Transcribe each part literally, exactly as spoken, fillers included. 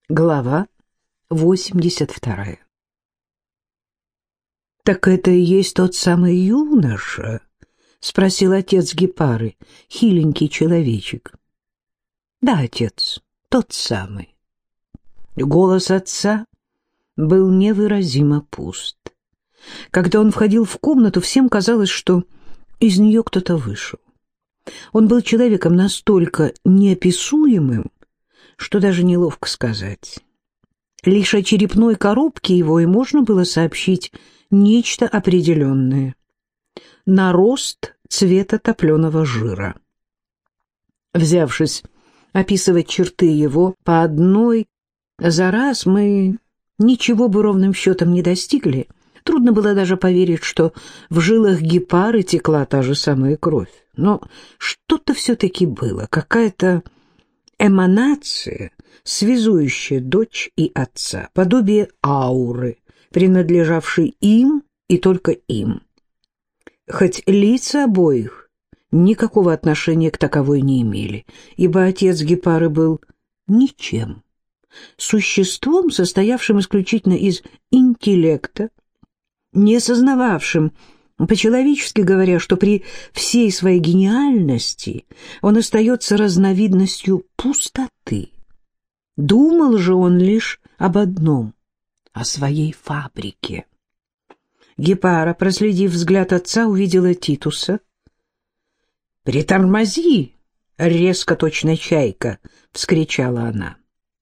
Глава восемьдесят вторая. «Так это и есть тот самый юноша?» — спросил отец Гепары, хиленький человечек. «Да, отец, тот самый». Голос отца был невыразимо пуст. Когда он входил в комнату, всем казалось, что из нее кто-то вышел. Он был человеком настолько неописуемым, что даже неловко сказать. Лишь о черепной коробке его и можно было сообщить нечто определенное. Нарост цвета топленого жира. Взявшись описывать черты его по одной за раз, мы ничего бы ровным счетом не достигли. Трудно было даже поверить, что в жилах Гепары текла та же самая кровь. Но что-то все-таки было, какая-то эманация, связующая дочь и отца, подобие ауры, принадлежавшей им и только им. Хоть лица обоих никакого отношения к таковой не имели, ибо отец Гепары был ничем, существом, состоявшим исключительно из интеллекта, не сознававшим, по-человечески говоря, что при всей своей гениальности он остается разновидностью пустоты. Думал же он лишь об одном — о своей фабрике. Гепара, проследив взгляд отца, увидела Титуса. «Притормози, резко точно чайка!» — вскричала она.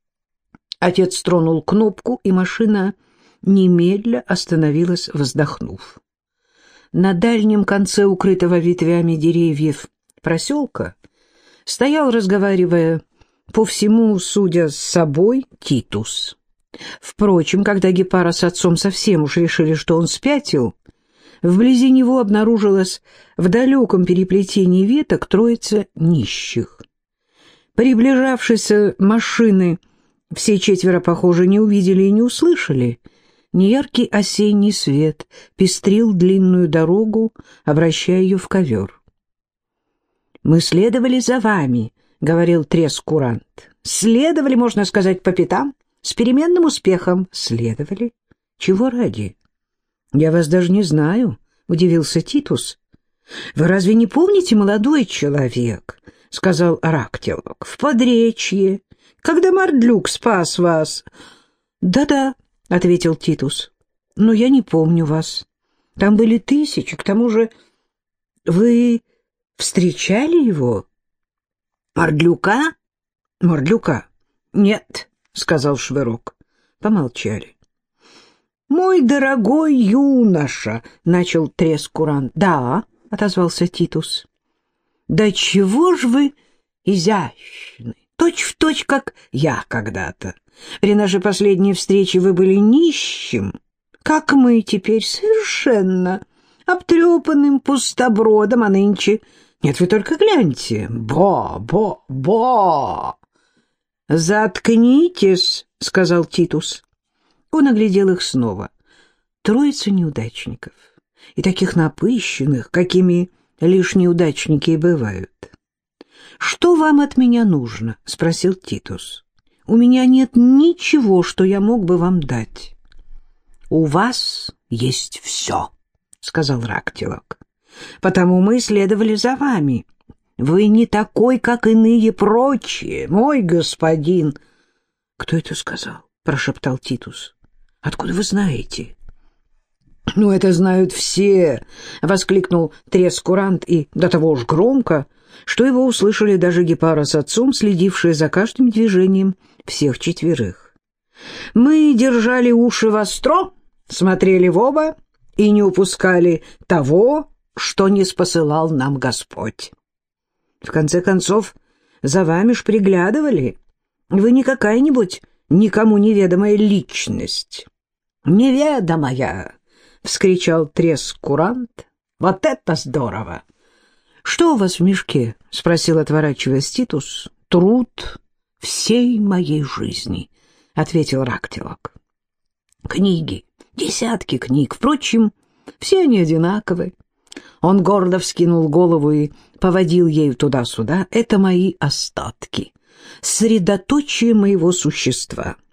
Отец тронул кнопку, и машина немедля остановилась, вздохнув. На дальнем конце укрытого ветвями деревьев проселка стоял, разговаривая по всему, судя с собой, Титус. Впрочем, когда Гепара с отцом совсем уж решили, что он спятил, вблизи него обнаружилась в далеком переплетении веток троица нищих. Приближавшиеся машины все четверо, похоже, не увидели и не услышали. Неяркий осенний свет пестрил длинную дорогу, обращая ее в ковер. «Мы следовали за вами», — говорил трес-курант. «Следовали, можно сказать, по пятам, с переменным успехом». «Следовали? Чего ради?» «Я вас даже не знаю», — удивился Титус. «Вы разве не помните, молодой человек?» — сказал Арактилок. «В Подречье, когда Мардлюк спас вас». «Да-да», — ответил Титус, — «но я не помню вас. Там были тысячи, к тому же вы встречали его?» «Мордлюка? Мордлюка? Нет», — сказал Швырок. Помолчали. «Мой дорогой юноша», — начал трес-курант. «Да», — отозвался Титус. «Да чего ж вы изящны, точь-в-точь, как я когда-то. При нашей последней встрече вы были нищим, как мы теперь, совершенно обтрепанным пустобродом, а нынче... Нет, вы только гляньте. Бо-бо-бо!» «Заткнитесь», — сказал Титус. Он оглядел их снова. Троица неудачников. И таких напыщенных, какими лишь неудачники и бывают. «Что вам от меня нужно?» — спросил Титус. «У меня нет ничего, что я мог бы вам дать». «У вас есть все», — сказал Рактилок. «Потому мы следовали за вами. Вы не такой, как иные прочие, мой господин». «Кто это сказал?» — прошептал Титус. «Откуда вы знаете?» «Ну, это знают все», — воскликнул трес-курант, и до того уж громко, что его услышали даже Гепара с отцом, следившие за каждым движением всех четверых. «Мы держали уши востро, смотрели в оба и не упускали того, что не спосылал нам Господь. В конце концов, за вами ж приглядывали. Вы не какая-нибудь никому неведомая личность». «Неведомая!» — вскричал трес-курант. «Вот это здорово!» «Что у вас в мешке?» — спросил, отворачиваясь, Титус. «Труд всей моей жизни», — ответил Рактилок. «Книги, десятки книг, впрочем, все они одинаковы». Он гордо вскинул голову и поводил ею туда-сюда. «Это мои остатки, средоточие моего существа.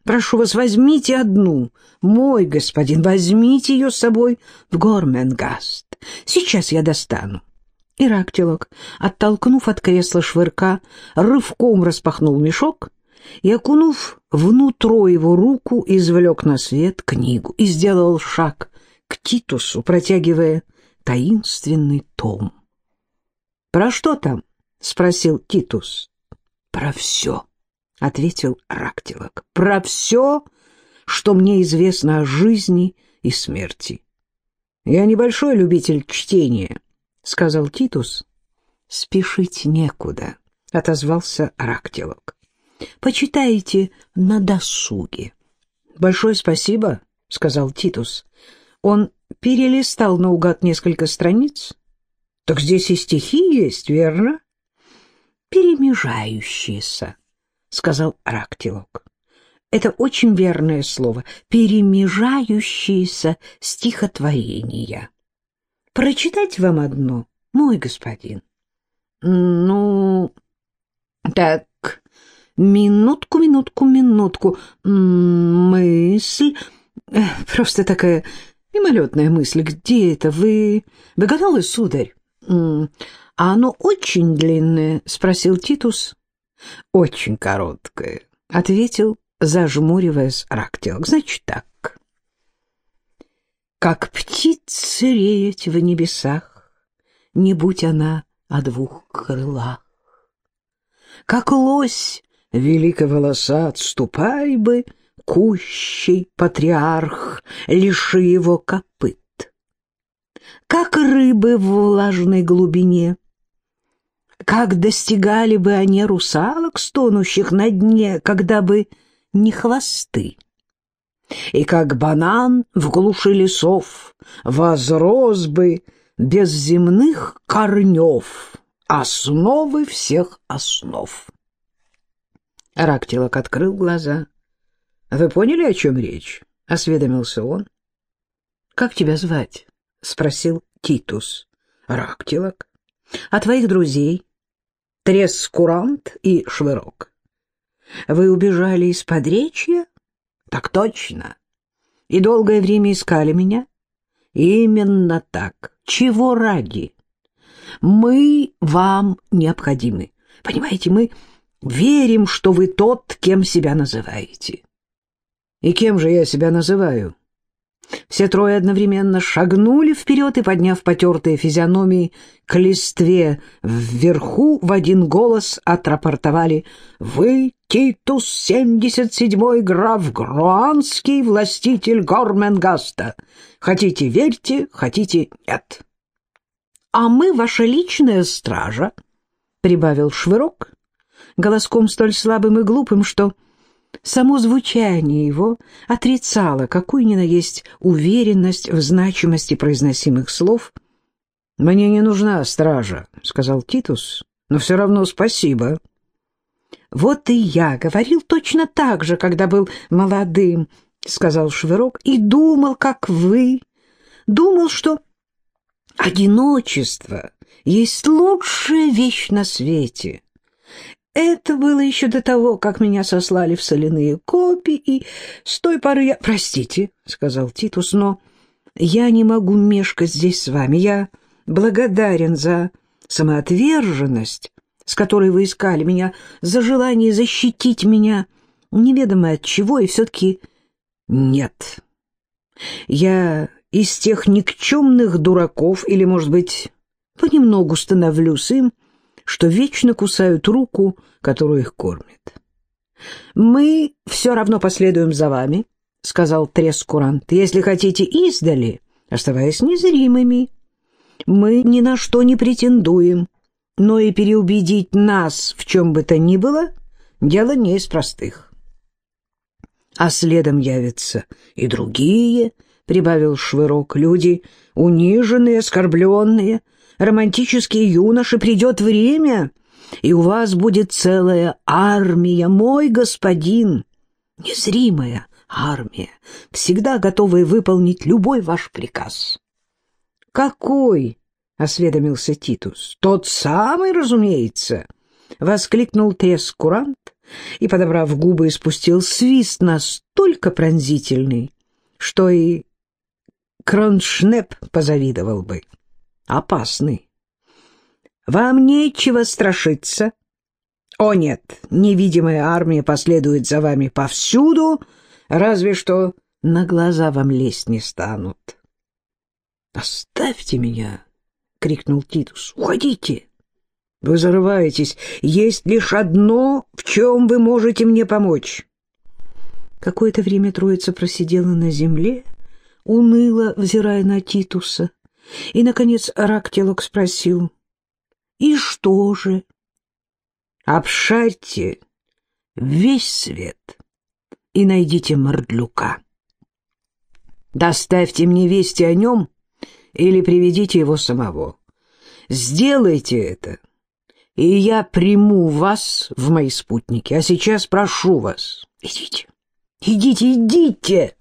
Прошу вас, возьмите одну. Мой господин, возьмите ее с собой в Горменгаст. Сейчас я достану». И Рактилок, оттолкнув от кресла Швырка, рывком распахнул мешок и, окунув внутрь его руку, извлек на свет книгу и сделал шаг к Титусу, протягивая таинственный том. «Про что там?» — спросил Титус. «Про все», — ответил Рактилок. «Про все, что мне известно о жизни и смерти». «Я небольшой любитель чтения», — сказал Титус. «Спешить некуда», — отозвался Рактилок. «Почитайте на досуге». «Большое спасибо», — сказал Титус. Он перелистал наугад несколько страниц. «Так здесь и стихи есть, верно?» «Перемежающиеся», — сказал Рактилок. «Это очень верное слово. Перемежающиеся стихотворения. Прочитать вам одно, мой господин?» «Ну, так, минутку, минутку, минутку. Мысль, просто такая мимолетная мысль. Где это? Вы... Вы готовы, сударь?» «А оно очень длинное?» — спросил Титус. «Очень короткое», — ответил, зажмуриваясь, Рактилок. «Значит так. Как птица реять в небесах, не будь она о двух крылах. Как лось великоволосат, ступай бы, кущий патриарх, лиши его копыт. Как рыбы в влажной глубине, как достигали бы они русалок, стонущих на дне, когда бы не хвосты. И как банан в глуши лесов возрос бы без земных корнев, основы всех основ». Рактилок открыл глаза. «Вы поняли, о чем речь?» — осведомился он. «Как тебя звать?» — спросил Титус. «Рактилок. А твоих друзей?» «Трескурант и Швырок». «Вы убежали из Подречья?» «Так точно. И долгое время искали меня?» «Именно так. Чего ради? Мы вам необходимы. Понимаете, мы верим, что вы тот, кем себя называете». «И кем же я себя называю?» Все трое одновременно шагнули вперед и, подняв потертые физиономии к листве вверху, в один голос отрапортовали: «Вы Титус семьдесят седьмой граф Груанский, властитель Горменгаста. Хотите — верьте, хотите — нет». «А мы ваша личная стража», — прибавил Швырок, голоском столь слабым и глупым, что само звучание его отрицало какую ни на есть уверенность в значимости произносимых слов. «Мне не нужна стража», — сказал Титус, — «но все равно спасибо». «Вот и я говорил точно так же, когда был молодым», — сказал Швырок, — «и думал, как вы, думал, что одиночество есть лучшая вещь на свете». Это было еще до того, как меня сослали в соляные копи, и с той поры я... «Простите», — сказал Титус, — «но я не могу мешкать здесь с вами. Я благодарен за самоотверженность, с которой вы искали меня, за желание защитить меня, неведомо от чего, и все-таки нет. Я из тех никчемных дураков, или, может быть, понемногу становлюсь им, что вечно кусают руку, которую их кормит. «Мы все равно последуем за вами», — сказал Трескурант, — «если хотите издали, оставаясь незримыми. Мы ни на что не претендуем, но и переубедить нас в чем бы то ни было — дело не из простых». «А следом явятся и другие», — прибавил Швырок, — «люди униженные, оскорбленные, романтические юноши. Придет время, и у вас будет целая армия, мой господин, незримая армия, всегда готовая выполнить любой ваш приказ». «Какой?» — осведомился Титус. «Тот самый, разумеется», — воскликнул Трескурант, и, подобрав губы, испустил свист настолько пронзительный, что и Кроншнеп позавидовал бы. Опасный. Вам нечего страшиться. О нет, невидимая армия последует за вами повсюду, разве что на глаза вам лезть не станут. «Оставьте меня!» — крикнул Титус. «Уходите! Вы зарываетесь. Есть лишь одно, в чем вы можете мне помочь». Какое-то время троица просидела на земле, уныло взирая на Титуса, и, наконец, Рактилок спросил: «И что же?» «Обшарьте весь свет и найдите Мордлюка. Доставьте мне вести о нем или приведите его самого. Сделайте это, и я приму вас в мои спутники. А сейчас прошу вас, идите, идите, идите!»